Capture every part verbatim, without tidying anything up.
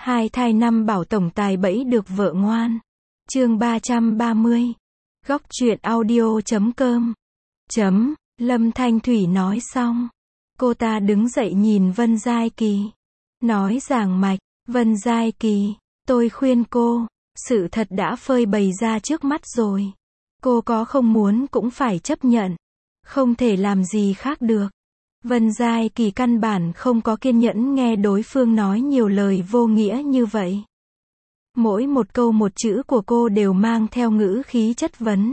Hai thai năm bảo tổng tài bẫy được vợ ngoan. Chương ba trăm ba mươi. Góc truyện audio chấm com. Chấm, Lâm Thanh Thủy nói xong. Cô ta đứng dậy nhìn Vân Giai Kỳ. Nói giảng mạch, Vân Giai Kỳ, tôi khuyên cô, sự thật đã phơi bày ra trước mắt rồi. Cô có không muốn cũng phải chấp nhận. Không thể làm gì khác được. Vân Giai Kỳ căn bản không có kiên nhẫn nghe đối phương nói nhiều lời vô nghĩa như vậy. Mỗi một câu một chữ của cô đều mang theo ngữ khí chất vấn.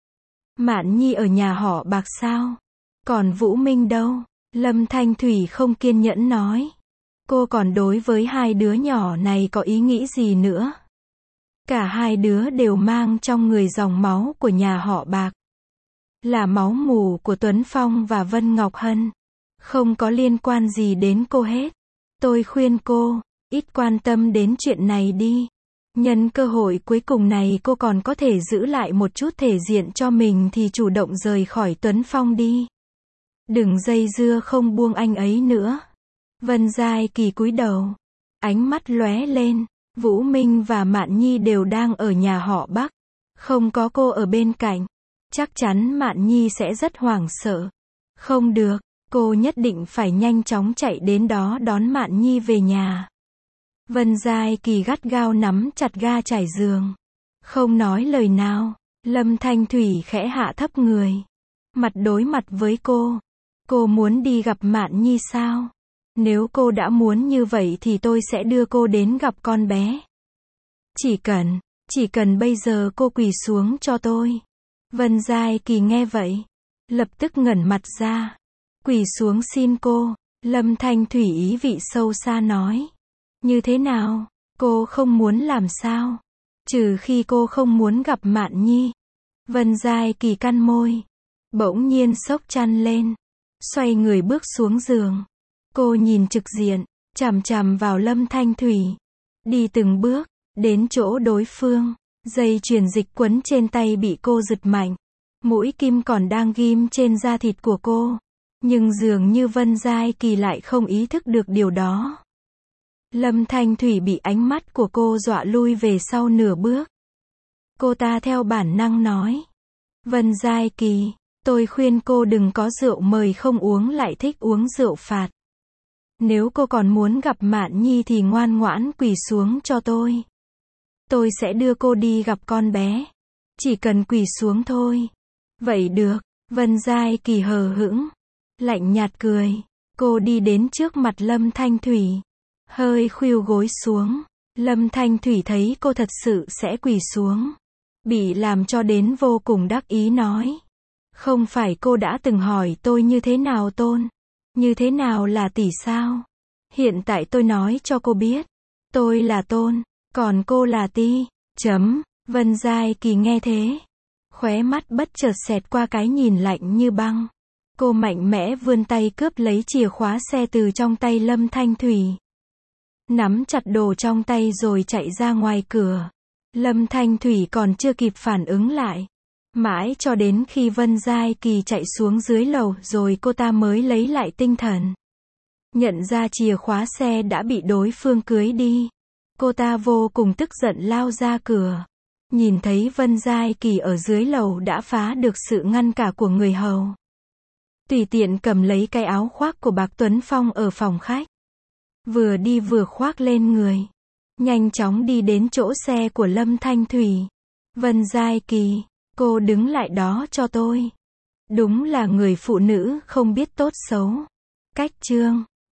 Mạn Nhi ở nhà họ Bạc sao? Còn Vũ Minh đâu? Lâm Thanh Thủy không kiên nhẫn nói. Cô còn đối với hai đứa nhỏ này có ý nghĩ gì nữa? Cả hai đứa đều mang trong người dòng máu của nhà họ Bạc. Là máu mủ của Tuấn Phong và Vân Ngọc Hân. Không có liên quan gì đến cô hết. Tôi khuyên cô, ít quan tâm đến chuyện này đi. Nhân cơ hội cuối cùng này cô còn có thể giữ lại một chút thể diện cho mình thì chủ động rời khỏi Tuấn Phong đi. Đừng dây dưa không buông anh ấy nữa. Vân Giai Kỳ cúi đầu. Ánh mắt lóe lên. Vũ Minh và Mạn Nhi đều đang ở nhà họ Bắc. Không có cô ở bên cạnh. Chắc chắn Mạn Nhi sẽ rất hoảng sợ. Không được, cô nhất định phải nhanh chóng chạy đến đó đón Mạn Nhi về nhà. Vân Giai Kỳ gắt gao nắm chặt ga trải giường. Không nói lời nào. Lâm Thanh Thủy khẽ hạ thấp người. Mặt đối mặt với cô. Cô muốn đi gặp Mạn Nhi sao? Nếu cô đã muốn như vậy thì tôi sẽ đưa cô đến gặp con bé. Chỉ cần, chỉ cần bây giờ cô quỳ xuống cho tôi. Vân Giai Kỳ nghe vậy. Lập tức ngẩn mặt ra. Quỳ xuống xin cô. Lâm Thanh Thủy ý vị sâu xa nói. Như thế nào? Cô không muốn làm sao? Trừ khi cô không muốn gặp Mạn Nhi. Vân Giai Kỳ cắn môi. Bỗng nhiên xốc chăn lên. Xoay người bước xuống giường. Cô nhìn trực diện, chằm chằm vào Lâm Thanh Thủy. Đi từng bước, đến chỗ đối phương. Dây chuyền dịch quấn trên tay bị cô giật mạnh. Mũi kim còn đang ghim trên da thịt của cô. Nhưng dường như Vân Giai Kỳ lại không ý thức được điều đó. Lâm Thanh Thủy bị ánh mắt của cô dọa lui về sau nửa bước. Cô ta theo bản năng nói. Vân Giai Kỳ, tôi khuyên cô đừng có rượu mời không uống lại thích uống rượu phạt. Nếu cô còn muốn gặp Mạn Nhi thì ngoan ngoãn quỳ xuống cho tôi. Tôi sẽ đưa cô đi gặp con bé. Chỉ cần quỳ xuống thôi. Vậy được, Vân Giai Kỳ hờ hững. Lạnh nhạt cười. Cô đi đến trước mặt Lâm Thanh Thủy. Hơi khuỵu gối xuống. Lâm Thanh Thủy thấy cô thật sự sẽ quỳ xuống. Bị làm cho đến vô cùng đắc ý nói. Không phải cô đã từng hỏi tôi như thế nào Tôn? Như thế nào là tỷ sao? Hiện tại tôi nói cho cô biết. Tôi là Tôn, còn cô là Ti. Chấm. Vân Giai Kỳ nghe thế. Khóe mắt bất chợt xẹt qua cái nhìn lạnh như băng. Cô mạnh mẽ vươn tay cướp lấy chìa khóa xe từ trong tay Lâm Thanh Thủy. Nắm chặt đồ trong tay rồi chạy ra ngoài cửa. Lâm Thanh Thủy còn chưa kịp phản ứng lại. Mãi cho đến khi Vân Giai Kỳ chạy xuống dưới lầu rồi cô ta mới lấy lại tinh thần. Nhận ra chìa khóa xe đã bị đối phương cưới đi. Cô ta vô cùng tức giận lao ra cửa. Nhìn thấy Vân Giai Kỳ ở dưới lầu đã phá được sự ngăn cả của người hầu. Tùy tiện cầm lấy cái áo khoác của Bạc Tuấn Phong ở phòng khách. Vừa đi vừa khoác lên người. Nhanh chóng đi đến chỗ xe của Lâm Thanh Thủy. Vân Giai Kỳ, cô đứng lại đó cho tôi. Đúng là người phụ nữ không biết tốt xấu. Cách chương